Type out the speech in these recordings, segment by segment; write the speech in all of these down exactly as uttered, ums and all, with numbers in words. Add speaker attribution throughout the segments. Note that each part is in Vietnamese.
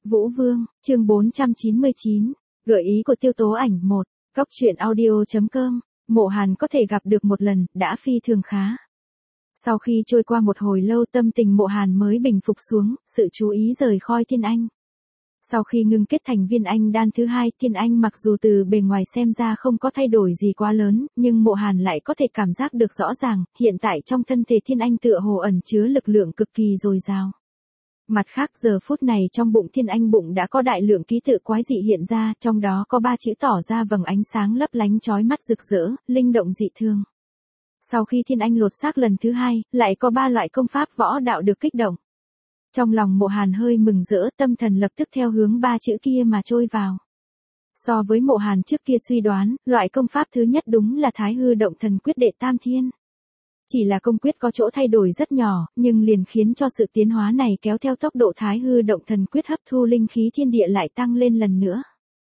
Speaker 1: Vũ Vương, chương bốn trăm chín mươi chín, gợi ý của Tiêu Tố Ảnh một, góc truyện audio.com, Mộ Hàn có thể gặp được một lần, đã phi thường khá. Sau khi trôi qua một hồi lâu tâm tình Mộ Hàn mới bình phục xuống, sự chú ý rời khỏi Thiên Anh. Sau khi ngưng kết thành viên anh đan thứ hai, Thiên Anh mặc dù từ bề ngoài xem ra không có thay đổi gì quá lớn, nhưng Mộ Hàn lại có thể cảm giác được rõ ràng, hiện tại trong thân thể Thiên Anh tựa hồ ẩn chứa lực lượng cực kỳ dồi dào. Mặt khác giờ phút này trong bụng Thiên Anh bụng đã có đại lượng ký tự quái dị hiện ra, trong đó có ba chữ tỏ ra vầng ánh sáng lấp lánh chói mắt rực rỡ, linh động dị thường. Sau khi Thiên Anh lột xác lần thứ hai, lại có ba loại công pháp võ đạo được kích động. Trong lòng Mộ Hàn hơi mừng rỡ, tâm thần lập tức theo hướng ba chữ kia mà trôi vào. So với Mộ Hàn trước kia suy đoán, loại công pháp thứ nhất đúng là Thái Hư Động Thần Quyết đệ tam thiên. Chỉ là công quyết có chỗ thay đổi rất nhỏ, nhưng liền khiến cho sự tiến hóa này kéo theo tốc độ Thái Hư Động Thần Quyết hấp thu linh khí thiên địa lại tăng lên lần nữa.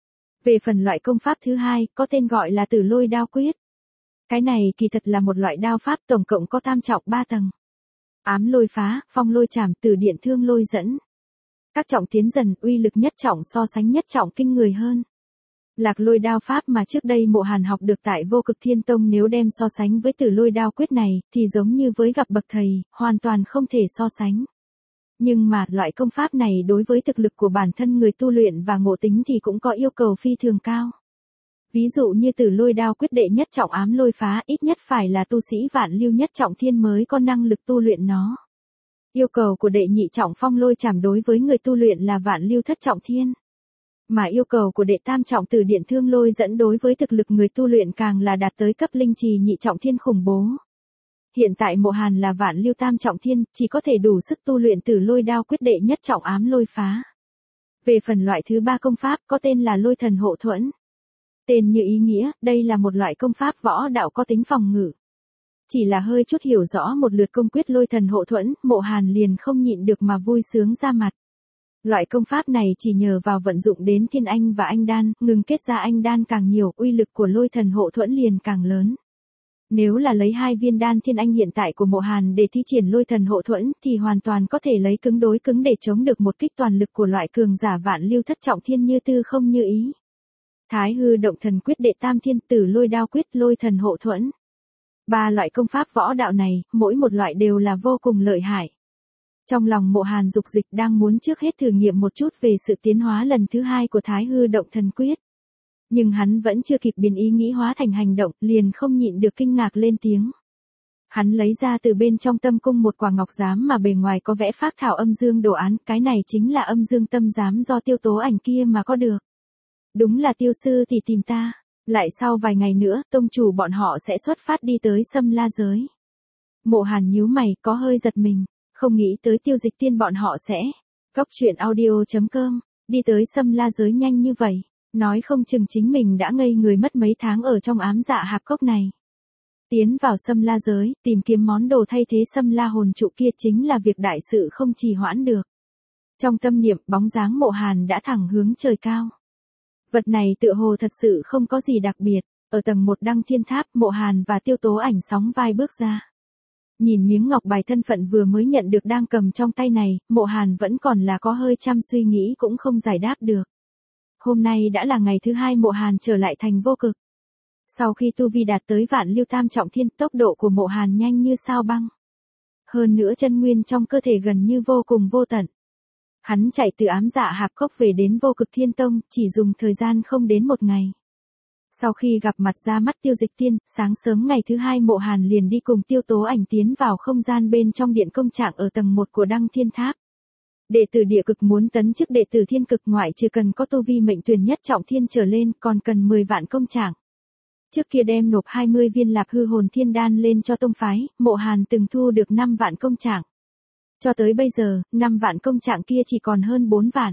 Speaker 1: Về phần loại công pháp thứ hai, có tên gọi là Tử Lôi Đao Quyết. Cái này kỳ thật là một loại đao pháp tổng cộng có tam trọng ba tầng. Ám lôi phá, phong lôi chảm, tử điện thương lôi dẫn. Các trọng tiến dần, uy lực nhất trọng so sánh nhất trọng kinh người hơn. Lạc lôi đao pháp mà trước đây Mộ Hàn học được tại Vô Cực Thiên Tông nếu đem so sánh với Tử Lôi Đao Quyết này, thì giống như với gặp bậc thầy, hoàn toàn không thể so sánh. Nhưng mà, loại công pháp này đối với thực lực của bản thân người tu luyện và ngộ tính thì cũng có yêu cầu phi thường cao. Ví dụ như Tử Lôi Đao Quyết đệ nhất trọng ám lôi phá, ít nhất phải là tu sĩ vạn lưu nhất trọng thiên mới có năng lực tu luyện nó. Yêu cầu của đệ nhị trọng phong lôi chảm đối với người tu luyện là vạn lưu thất trọng thiên. Mà yêu cầu của đệ tam trọng Tử Điện Thương Lôi dẫn đối với thực lực người tu luyện càng là đạt tới cấp linh trì nhị trọng thiên khủng bố. Hiện tại Mộ Hàn là vạn lưu tam trọng thiên, chỉ có thể đủ sức tu luyện Tử Lôi Đao Quyết đệ nhất trọng ám lôi phá. Về phần loại thứ ba công pháp có tên là Lôi Thần Hộ Thuẫn. Tên như ý nghĩa, đây là một loại công pháp võ đạo có tính phòng ngự. Chỉ là hơi chút hiểu rõ một lượt công quyết Lôi Thần Hộ Thuẫn, Mộ Hàn liền không nhịn được mà vui sướng ra mặt. Loại công pháp này chỉ nhờ vào vận dụng đến Thiên Anh và Anh Đan, ngừng kết ra Anh Đan càng nhiều, uy lực của Lôi Thần Hộ Thuẫn liền càng lớn. Nếu là lấy hai viên đan Thiên Anh hiện tại của Mộ Hàn để thi triển Lôi Thần Hộ Thuẫn thì hoàn toàn có thể lấy cứng đối cứng để chống được một kích toàn lực của loại cường giả vạn lưu thất trọng thiên như Tư Không Như Ý. Thái Hư Động Thần Quyết đệ tam thiên, Tử Lôi Đao Quyết, Lôi Thần Hộ Thuẫn. Ba loại công pháp võ đạo này, mỗi một loại đều là vô cùng lợi hại. Trong lòng Mộ Hàn dục dịch đang muốn trước hết thử nghiệm một chút về sự tiến hóa lần thứ hai của Thái Hư Động Thần Quyết. Nhưng hắn vẫn chưa kịp biến ý nghĩ hóa thành hành động, liền không nhịn được kinh ngạc lên tiếng. Hắn lấy ra từ bên trong tâm cung một quả ngọc giám mà bề ngoài có vẽ phác thảo âm dương đồ án, cái này chính là âm dương tâm giám do Tiêu Tố Ảnh kia mà có được. Đúng là Tiêu sư thì tìm ta, lại sau vài ngày nữa, tông chủ bọn họ sẽ xuất phát đi tới Sâm La Giới. Mộ Hàn nhíu mày, có hơi giật mình. Không nghĩ tới Tiêu Dịch Tiên bọn họ sẽ, góc truyện audio.com, đi tới Sâm La Giới nhanh như vậy, nói không chừng chính mình đã ngây người mất mấy tháng ở trong ám dạ hạp cốc này. Tiến vào Sâm La Giới, tìm kiếm món đồ thay thế Sâm La hồn trụ kia chính là việc đại sự không trì hoãn được. Trong tâm niệm, bóng dáng Mộ Hàn đã thẳng hướng trời cao. Vật này tựa hồ thật sự không có gì đặc biệt, ở tầng một Đăng Thiên Tháp, Mộ Hàn và Tiêu Tố Ảnh sóng vai bước ra. Nhìn miếng ngọc bài thân phận vừa mới nhận được đang cầm trong tay này, Mộ Hàn vẫn còn là có hơi chăm suy nghĩ cũng không giải đáp được. Hôm nay đã là ngày thứ hai Mộ Hàn trở lại thành Vô Cực. Sau khi tu vi đạt tới vạn lưu tam trọng thiên, tốc độ của Mộ Hàn nhanh như sao băng. Hơn nữa chân nguyên trong cơ thể gần như vô cùng vô tận. Hắn chạy từ ám dạ hạp cốc về đến Vô Cực Thiên Tông, chỉ dùng thời gian không đến một ngày. Sau khi gặp mặt ra mắt Tiêu Dịch Tiên, sáng sớm ngày thứ hai Mộ Hàn liền đi cùng Tiêu Tố Ảnh tiến vào không gian bên trong điện công trạng ở tầng một của Đăng Thiên Tháp. Đệ tử địa cực muốn tấn chức đệ tử thiên cực ngoại trừ cần có tu vi mệnh tuyển nhất trọng thiên trở lên còn cần mười vạn công trạng. Trước kia đem nộp hai mươi viên Lạp Hư Hồn Thiên Đan lên cho tông phái, Mộ Hàn từng thu được năm vạn công trạng. Cho tới bây giờ, năm vạn công trạng kia chỉ còn hơn bốn vạn.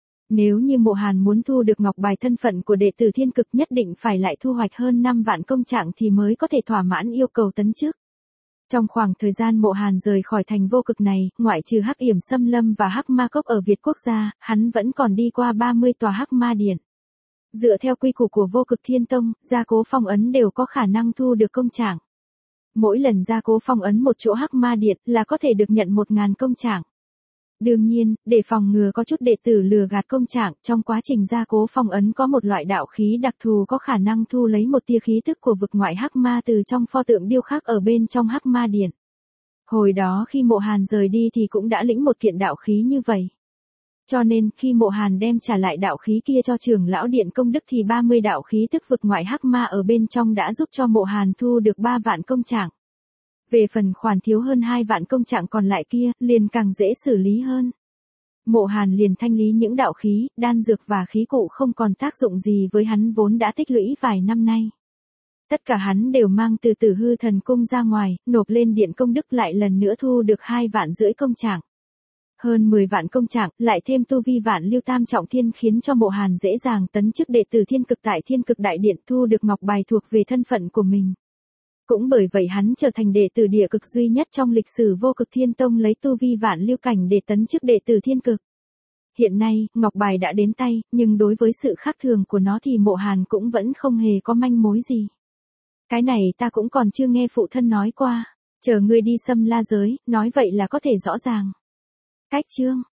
Speaker 1: Nếu như Mộ Hàn muốn thu được ngọc bài thân phận của đệ tử thiên cực nhất định phải lại thu hoạch hơn năm vạn công trạng thì mới có thể thỏa mãn yêu cầu tấn chức. Trong khoảng thời gian Mộ Hàn rời khỏi thành Vô Cực này, ngoại trừ Hắc Yểm Xâm Lâm và Hắc Ma Cốc ở Việt Quốc gia, hắn vẫn còn đi qua ba mươi tòa Hắc Ma Điện. Dựa theo quy củ của Vô Cực Thiên Tông, gia cố phong ấn đều có khả năng thu được công trạng. Mỗi lần gia cố phong ấn một chỗ Hắc Ma Điện là có thể được nhận một ngàn công trạng. Đương nhiên, để phòng ngừa có chút đệ tử lừa gạt công trạng, trong quá trình gia cố phong ấn có một loại đạo khí đặc thù có khả năng thu lấy một tia khí tức của vực ngoại hắc ma từ trong pho tượng điêu khắc ở bên trong hắc ma điện. Hồi đó khi Mộ Hàn rời đi thì cũng đã lĩnh một kiện đạo khí như vậy. Cho nên, khi Mộ Hàn đem trả lại đạo khí kia cho trưởng lão điện công đức thì ba mươi đạo khí tức vực ngoại hắc ma ở bên trong đã giúp cho Mộ Hàn thu được ba vạn công trạng. Về phần khoản thiếu hơn hai vạn công trạng còn lại kia, liền càng dễ xử lý hơn. Mộ Hàn liền thanh lý những đạo khí, đan dược và khí cụ không còn tác dụng gì với hắn vốn đã tích lũy vài năm nay. Tất cả hắn đều mang từ Tử Hư Thần Cung ra ngoài, nộp lên điện công đức lại lần nữa thu được hai vạn rưỡi công trạng. Hơn mười vạn công trạng, lại thêm tu vi vạn lưu tam trọng thiên khiến cho Mộ Hàn dễ dàng tấn chức đệ tử thiên cực tại thiên cực đại điện thu được ngọc bài thuộc về thân phận của mình. Cũng bởi vậy hắn trở thành đệ tử địa cực duy nhất trong lịch sử Vô Cực Thiên Tông lấy tu vi vạn lưu cảnh để tấn chức đệ tử thiên cực. Hiện nay, ngọc bài đã đến tay, nhưng đối với sự khác thường của nó thì Mộ Hàn cũng vẫn không hề có manh mối gì. Cái này ta cũng còn chưa nghe phụ thân nói qua, chờ ngươi đi xâm la giới, nói vậy là có thể rõ ràng. Cách chương